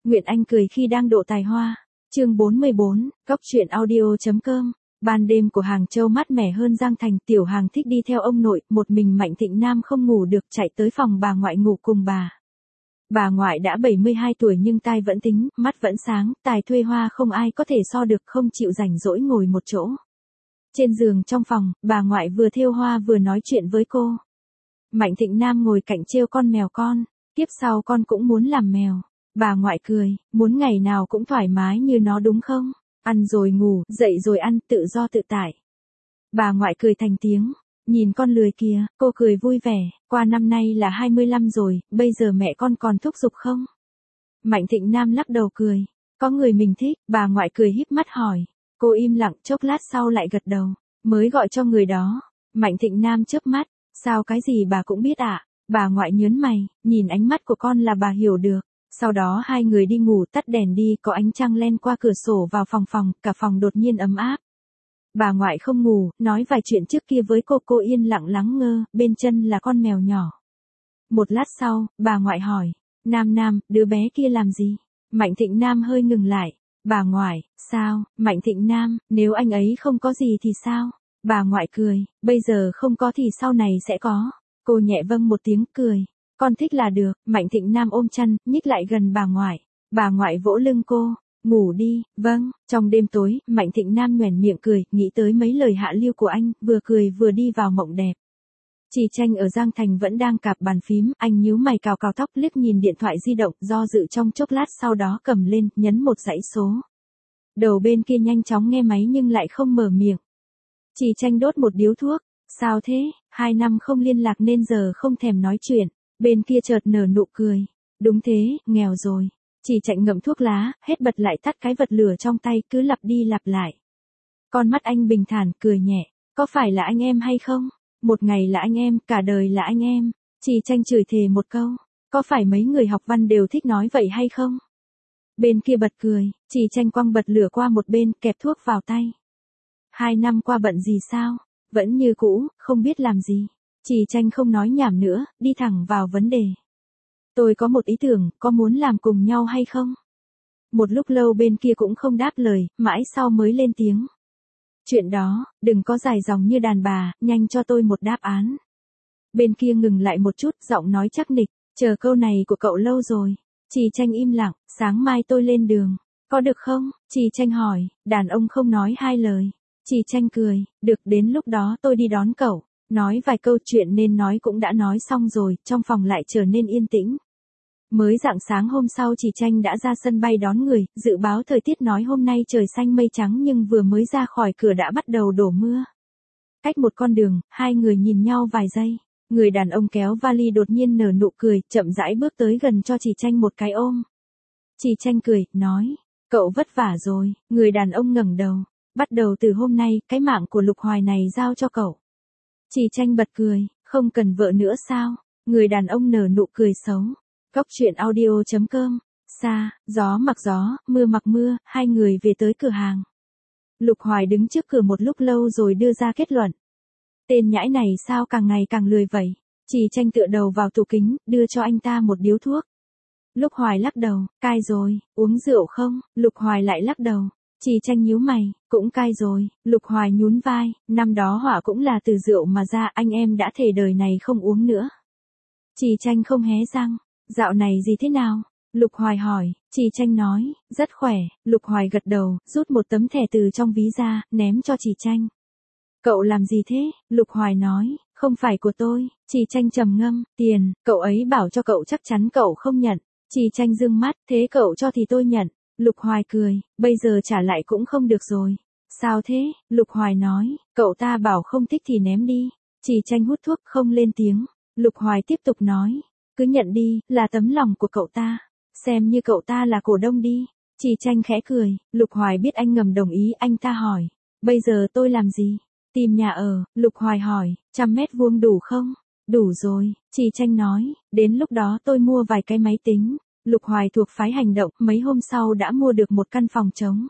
Nguyện Anh cười khi đang độ tài hoa. Chương 44, Góc truyện audio.com. Ban đêm của Hàng Châu mát mẻ hơn Giang Thành, Tiểu Hàng thích đi theo ông nội, một mình Mạnh Thịnh Nam không ngủ được chạy tới phòng bà ngoại ngủ cùng bà. Bà ngoại đã 72 tuổi nhưng tai vẫn tính, mắt vẫn sáng, tài thuê hoa không ai có thể so được, không chịu rảnh rỗi ngồi một chỗ. Trên giường trong phòng, bà ngoại vừa thêu hoa vừa nói chuyện với cô. Mạnh Thịnh Nam ngồi cạnh trêu con mèo con, tiếp sau con cũng muốn làm mèo. Bà ngoại cười, muốn ngày nào cũng thoải mái như nó đúng không? Ăn rồi ngủ, dậy rồi ăn, tự do tự tại. Bà ngoại cười thành tiếng, nhìn con lười kìa, cô cười vui vẻ, qua năm nay là 25 rồi, bây giờ mẹ con còn thúc giục không? Mạnh Thịnh Nam lắc đầu cười, có người mình thích, bà ngoại cười híp mắt hỏi. Cô im lặng chốc lát sau lại gật đầu, mới gọi cho người đó. Mạnh Thịnh Nam chớp mắt, sao cái gì bà cũng biết ạ? Bà ngoại nhớn mày, nhìn ánh mắt của con là bà hiểu được. Sau đó hai người đi ngủ, tắt đèn đi, có ánh trăng len qua cửa sổ vào phòng, cả phòng đột nhiên ấm áp. Bà ngoại không ngủ, nói vài chuyện trước kia với cô yên lặng lắng ngơ, bên chân là con mèo nhỏ. Một lát sau, bà ngoại hỏi, Nam, đứa bé kia làm gì? Mạnh Thịnh Nam hơi ngừng lại. Bà ngoại, sao? Mạnh Thịnh Nam, nếu anh ấy không có gì thì sao? Bà ngoại cười, bây giờ không có thì sau này sẽ có. Cô nhẹ vâng một tiếng cười. Con thích là được. Mạnh Thịnh Nam ôm chăn, nhích lại gần bà ngoại. Bà ngoại vỗ lưng cô. Ngủ đi, vâng. Trong đêm tối, Mạnh Thịnh Nam nhoẻn miệng cười, nghĩ tới mấy lời hạ lưu của anh, vừa cười vừa đi vào mộng đẹp. Chỉ Tranh ở Giang Thành vẫn đang cạp bàn phím, anh nhíu mày cào tóc liếc nhìn điện thoại di động, do dự trong chốc lát sau đó cầm lên, nhấn một dãy số. Đầu bên kia nhanh chóng nghe máy nhưng lại không mở miệng. Chỉ Tranh đốt một điếu thuốc, sao thế, 2 năm không liên lạc nên giờ không thèm nói chuyện, bên kia chợt nở nụ cười. Đúng thế, nghèo rồi. Chỉ Tranh ngậm thuốc lá, hết bật lại tắt cái vật lửa trong tay, cứ lặp đi lặp lại. Con mắt anh bình thản, cười nhẹ, có phải là anh em hay không? Một ngày là anh em, cả đời là anh em. Chỉ Tranh chửi thề một câu, có phải mấy người học văn đều thích nói vậy hay không? Bên kia bật cười, Chỉ Tranh quăng bật lửa qua một bên, kẹp thuốc vào tay. 2 năm qua bận gì sao? Vẫn như cũ, không biết làm gì. Chỉ Tranh không nói nhảm nữa, đi thẳng vào vấn đề. Tôi có một ý tưởng, có muốn làm cùng nhau hay không? Một lúc lâu bên kia cũng không đáp lời, mãi sau mới lên tiếng. Chuyện đó, đừng có dài dòng như đàn bà, nhanh cho tôi một đáp án. Bên kia ngừng lại một chút, giọng nói chắc nịch, chờ câu này của cậu lâu rồi. Chỉ Tranh im lặng, sáng mai tôi lên đường. Có được không? Chỉ Tranh hỏi, đàn ông không nói hai lời. Chỉ Tranh cười, được, đến lúc đó tôi đi đón cậu. Nói vài câu chuyện nên nói cũng đã nói xong rồi, trong phòng lại trở nên yên tĩnh. Mới rạng sáng hôm sau Chỉ Tranh đã ra sân bay đón người, dự báo thời tiết nói hôm nay trời xanh mây trắng nhưng vừa mới ra khỏi cửa đã bắt đầu đổ mưa. Cách một con đường, hai người nhìn nhau vài giây. Người đàn ông kéo vali đột nhiên nở nụ cười, chậm rãi bước tới gần cho Chỉ Tranh một cái ôm. Chỉ Tranh cười, nói, cậu vất vả rồi. Người đàn ông ngẩng đầu. Bắt đầu từ hôm nay, cái mạng của Lục Hoài này giao cho cậu. Chỉ Tranh bật cười, không cần vợ nữa sao? Người đàn ông nở nụ cười xấu. Góc truyện audio.com. Xa, gió mặc gió, mưa mặc mưa, hai người về tới cửa hàng. Lục Hoài đứng trước cửa một lúc lâu rồi đưa ra kết luận. Tên nhãi này sao càng ngày càng lười vậy? Chỉ Tranh tựa đầu vào tủ kính, đưa cho anh ta một điếu thuốc. Lục Hoài lắc đầu, cai rồi, uống rượu không? Lục Hoài lại lắc đầu. Chỉ Tranh nhíu mày, cũng cai rồi. Lục Hoài nhún vai, năm đó họa cũng là từ rượu mà ra, anh em đã thề đời này không uống nữa. Chỉ Tranh không hé răng. Dạo này gì thế nào? Lục Hoài hỏi. Chỉ Tranh nói, rất khỏe. Lục Hoài gật đầu, rút một tấm thẻ từ trong ví ra, ném cho Chỉ Tranh. Cậu làm gì thế? Lục Hoài nói, không phải của tôi. Chỉ Tranh trầm ngâm, tiền, cậu ấy bảo cho cậu chắc chắn cậu không nhận. Chỉ Tranh dương mắt, thế cậu cho thì tôi nhận. Lục Hoài cười, bây giờ trả lại cũng không được rồi. Sao thế? Lục Hoài nói, cậu ta bảo không thích thì ném đi. Chỉ Tranh hút thuốc không lên tiếng. Lục Hoài tiếp tục nói, cứ nhận đi, là tấm lòng của cậu ta. Xem như cậu ta là cổ đông đi. Chỉ Tranh khẽ cười, Lục Hoài biết anh ngầm đồng ý, anh ta hỏi, bây giờ tôi làm gì? Tìm nhà ở. Lục Hoài hỏi, 100 mét vuông đủ không? Đủ rồi. Chỉ Tranh nói, đến lúc đó tôi mua vài cái máy tính. Lục Hoài thuộc phái hành động, mấy hôm sau đã mua được một căn phòng trống.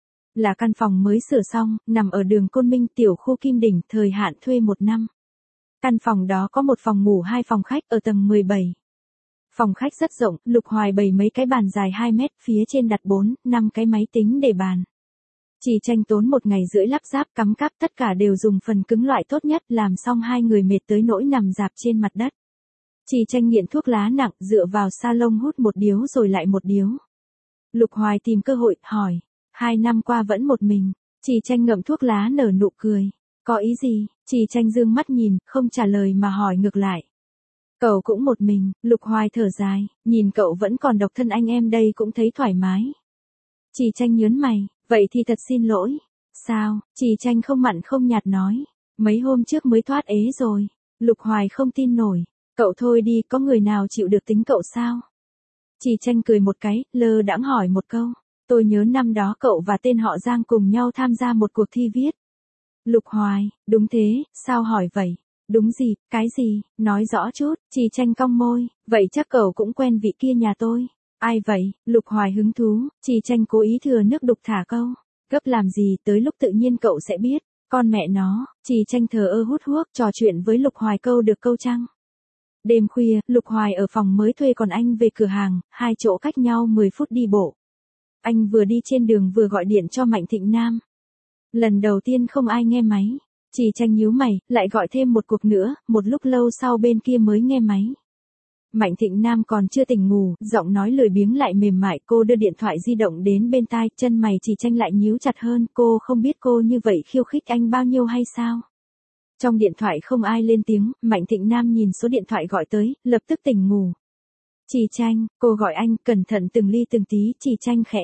Là căn phòng mới sửa xong, nằm ở đường Côn Minh, tiểu khu Kim Đỉnh, thời hạn thuê 1 năm. Căn phòng đó có một phòng ngủ 2 phòng khách ở tầng 17. Phòng khách rất rộng, Lục Hoài bày mấy cái bàn dài 2 mét, phía trên đặt 4, 5 cái máy tính để bàn. Chỉ Tranh tốn 1 ngày rưỡi lắp ráp cắm cáp, tất cả đều dùng phần cứng loại tốt nhất, làm xong hai người mệt tới nỗi nằm rạp trên mặt đất. Chỉ Tranh nghiện thuốc lá nặng, dựa vào salon hút một điếu rồi lại một điếu. Lục Hoài tìm cơ hội, hỏi. 2 năm qua vẫn một mình. Chỉ Tranh ngậm thuốc lá nở nụ cười. Có ý gì? Chỉ Tranh dương mắt nhìn, không trả lời mà hỏi ngược lại. Cậu cũng một mình. Lục Hoài thở dài, nhìn cậu vẫn còn độc thân, anh em đây cũng thấy thoải mái. Chỉ Tranh nhớn mày, vậy thì thật xin lỗi. Sao? Chỉ Tranh không mặn không nhạt nói. Mấy hôm trước mới thoát ế rồi. Lục Hoài không tin nổi. Cậu thôi đi, có người nào chịu được tính cậu sao? Chỉ Tranh cười một cái, lơ đãng hỏi một câu. Tôi nhớ năm đó cậu và tên họ Giang cùng nhau tham gia một cuộc thi viết. Lục Hoài, đúng thế, sao hỏi vậy? Đúng gì, cái gì, nói rõ chút. Chỉ Tranh cong môi, vậy chắc cậu cũng quen vị kia nhà tôi. Ai vậy? Lục Hoài hứng thú, Chỉ Tranh cố ý thừa nước đục thả câu. Gấp làm gì, tới lúc tự nhiên cậu sẽ biết. Con mẹ nó, Chỉ Tranh thờ ơ hút thuốc, trò chuyện với Lục Hoài câu được câu trăng. Đêm khuya, Lục Hoài ở phòng mới thuê, còn anh về cửa hàng, 2 chỗ cách nhau 10 phút đi bộ. Anh vừa đi trên đường vừa gọi điện cho Mạnh Thịnh Nam. Lần đầu tiên không ai nghe máy. Chỉ Tranh nhíu mày, lại gọi thêm một cuộc nữa, một lúc lâu sau bên kia mới nghe máy. Mạnh Thịnh Nam còn chưa tỉnh ngủ, giọng nói lười biếng lại mềm mại, cô đưa điện thoại di động đến bên tai, chân mày Chỉ Tranh lại nhíu chặt hơn, cô không biết cô như vậy khiêu khích anh bao nhiêu hay sao? Trong điện thoại không ai lên tiếng, Mạnh Thịnh Nam nhìn số điện thoại gọi tới, lập tức tỉnh ngủ. Chỉ Tranh, cô gọi anh, cẩn thận từng ly từng tí. Chỉ Tranh khẽ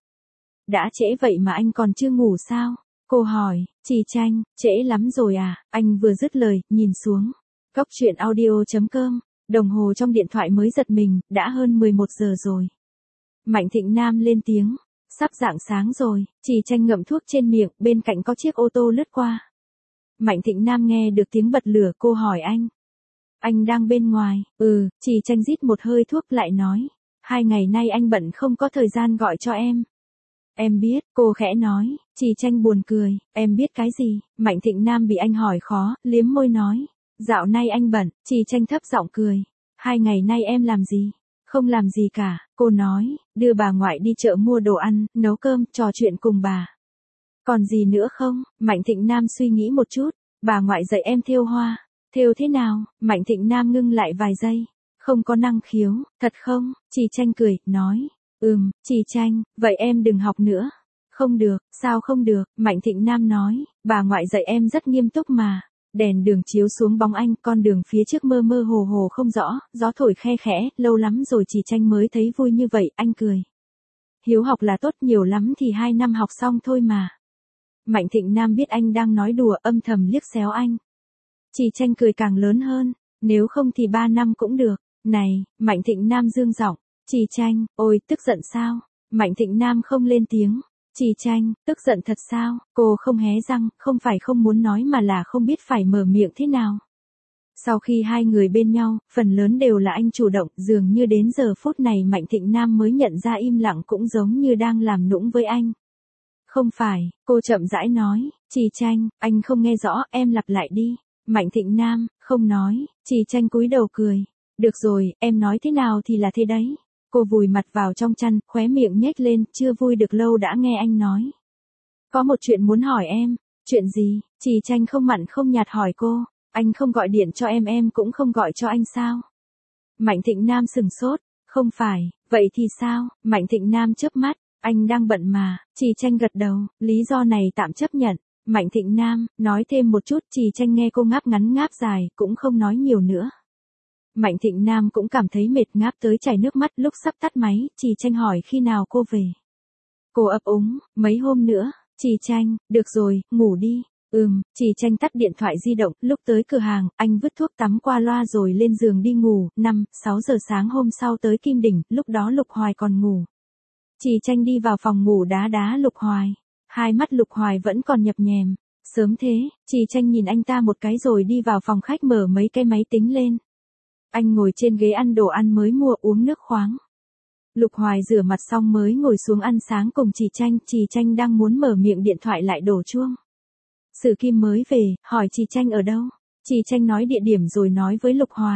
Đã trễ vậy mà anh còn chưa ngủ sao? Cô hỏi. Chỉ Tranh, trễ lắm rồi à? Anh vừa dứt lời, nhìn xuống. Cóc truyện audio.com, đồng hồ trong điện thoại mới giật mình, đã hơn 11 giờ rồi. Mạnh Thịnh Nam lên tiếng. Sắp rạng sáng rồi. Chỉ Tranh ngậm thuốc trên miệng, bên cạnh có chiếc ô tô lướt qua. Mạnh Thịnh Nam nghe được tiếng bật lửa, cô hỏi anh. Anh đang bên ngoài? Chỉ Tranh rít một hơi thuốc lại nói. 2 ngày nay anh bận không có thời gian gọi cho em. Em biết, cô khẽ nói. Chỉ Tranh buồn cười. Em biết cái gì? Mạnh Thịnh Nam bị anh hỏi khó, liếm môi nói. Dạo nay anh bận. Chỉ Tranh thấp giọng cười. 2 ngày nay em làm gì? Không làm gì cả, cô nói. Đưa bà ngoại đi chợ mua đồ ăn, nấu cơm, trò chuyện cùng bà. Còn gì nữa không? Mạnh Thịnh Nam suy nghĩ một chút. Bà ngoại dạy em thêu hoa. Thêu thế nào? Mạnh Thịnh Nam ngưng lại vài giây. Không có năng khiếu, thật không? Chỉ Tranh cười, nói. Chỉ Tranh, vậy em đừng học nữa. Không được, sao không được? Mạnh Thịnh Nam nói. Bà ngoại dạy em rất nghiêm túc mà. Đèn đường chiếu xuống bóng anh, con đường phía trước mơ mơ hồ hồ không rõ, gió thổi khe khẽ, lâu lắm rồi Chỉ Tranh mới thấy vui như vậy, anh cười. Hiếu học là tốt, nhiều lắm thì 2 năm học xong thôi mà. Mạnh Thịnh Nam biết anh đang nói đùa, âm thầm liếc xéo anh. Chỉ Tranh cười càng lớn hơn, nếu không thì 3 năm cũng được. Này, Mạnh Thịnh Nam dương giọng. Chỉ Tranh, ôi, tức giận sao? Mạnh Thịnh Nam không lên tiếng. Chỉ Tranh, tức giận thật sao? Cô không hé răng, không phải không muốn nói mà là không biết phải mở miệng thế nào. Sau khi hai người bên nhau, phần lớn đều là anh chủ động, dường như đến giờ phút này Mạnh Thịnh Nam mới nhận ra im lặng cũng giống như đang làm nũng với anh. Không phải, cô chậm rãi nói. Chỉ Tranh, anh không nghe rõ, em lặp lại đi. Mạnh Thịnh Nam, không nói. Chỉ Tranh cúi đầu cười. Được rồi, em nói thế nào thì là thế đấy. Cô vùi mặt vào trong chăn, khóe miệng nhếch lên, chưa vui được lâu đã nghe anh nói. Có một chuyện muốn hỏi em. Chuyện gì? Chỉ Tranh không mặn không nhạt hỏi cô. Anh không gọi điện cho em cũng không gọi cho anh sao? Mạnh Thịnh Nam sừng sốt. Không phải, vậy thì sao? Mạnh Thịnh Nam chớp mắt. Anh đang bận mà. Chỉ Tranh gật đầu, lý do này tạm chấp nhận. Mạnh Thịnh Nam, nói thêm một chút. Chỉ Tranh nghe cô ngáp ngắn ngáp dài, cũng không nói nhiều nữa. Mạnh Thịnh Nam cũng cảm thấy mệt, ngáp tới chảy nước mắt. Lúc sắp tắt máy, Chỉ Tranh hỏi khi nào cô về. Cô ấp úng, mấy hôm nữa. Chỉ Tranh, được rồi, ngủ đi. Chỉ Tranh tắt điện thoại di động. Lúc tới cửa hàng, anh vứt thuốc tắm qua loa rồi lên giường đi ngủ. 5-6 giờ sáng hôm sau tới Kim Đỉnh, lúc đó Lục Hoài còn ngủ. Chỉ Tranh đi vào phòng ngủ đá Lục Hoài. Hai mắt Lục Hoài vẫn còn nhập nhèm. Sớm thế? Chỉ Tranh nhìn anh ta một cái rồi đi vào phòng khách mở mấy cái máy tính lên. Anh ngồi trên ghế ăn đồ ăn mới mua, uống nước khoáng. Lục Hoài rửa mặt xong mới ngồi xuống ăn sáng cùng Chỉ Tranh. Chỉ Tranh đang muốn mở miệng, điện thoại lại đổ chuông. Sử Kim mới về, hỏi Chỉ Tranh ở đâu. Chỉ Tranh nói địa điểm rồi nói với Lục Hoài.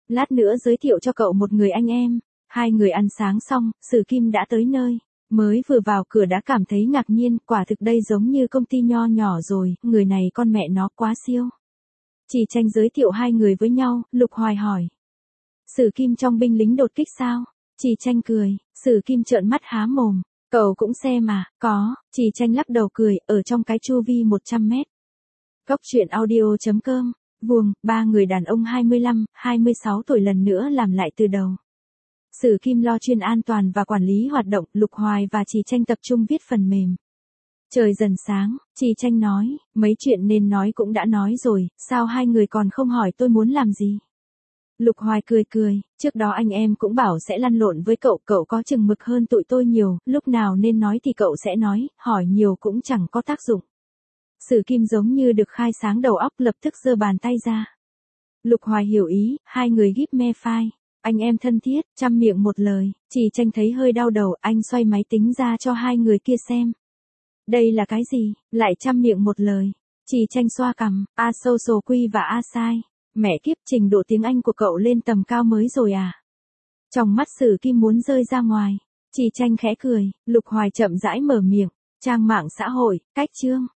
Lát nữa giới thiệu cho cậu một người anh em. Hai người ăn sáng xong, Sử Kim đã tới nơi. Mới vừa vào cửa đã cảm thấy ngạc nhiên, quả thực đây giống như công ty nho nhỏ rồi, người này con mẹ nó quá siêu. Chỉ Tranh giới thiệu hai người với nhau, Lục Hoài hỏi. Sử Kim trong binh lính đột kích sao? Chỉ Tranh cười, Sử Kim trợn mắt há mồm. Cậu cũng xem mà, có, Chỉ Tranh lắc đầu cười, ở trong cái chu vi 100 mét. Cốc truyện audio.com, Vuông, ba người đàn ông 25, 26 tuổi lần nữa làm lại từ đầu. Sử Kim lo chuyên an toàn và quản lý hoạt động, Lục Hoài và Chỉ Tranh tập trung viết phần mềm. Trời dần sáng, Chỉ Tranh nói, mấy chuyện nên nói cũng đã nói rồi, sao hai người còn không hỏi tôi muốn làm gì? Lục Hoài cười cười, trước đó anh em cũng bảo sẽ lăn lộn với cậu, cậu có chừng mực hơn tụi tôi nhiều, lúc nào nên nói thì cậu sẽ nói, hỏi nhiều cũng chẳng có tác dụng. Sử Kim giống như được khai sáng đầu óc, lập tức giơ bàn tay ra. Lục Hoài hiểu ý, hai người gíp me phai. Anh em thân thiết, trăm miệng một lời, Chỉ Tranh thấy hơi đau đầu, anh xoay máy tính ra cho hai người kia xem. Đây là cái gì, lại trăm miệng một lời. Chỉ Tranh xoa cằm, A social quy và A sai. Mẹ kiếp, trình độ tiếng Anh của cậu lên tầm cao mới rồi à? Trong mắt Sử Kim muốn rơi ra ngoài. Chỉ Tranh khẽ cười, Lục Hoài chậm rãi mở miệng. Trang mạng xã hội, cách chương.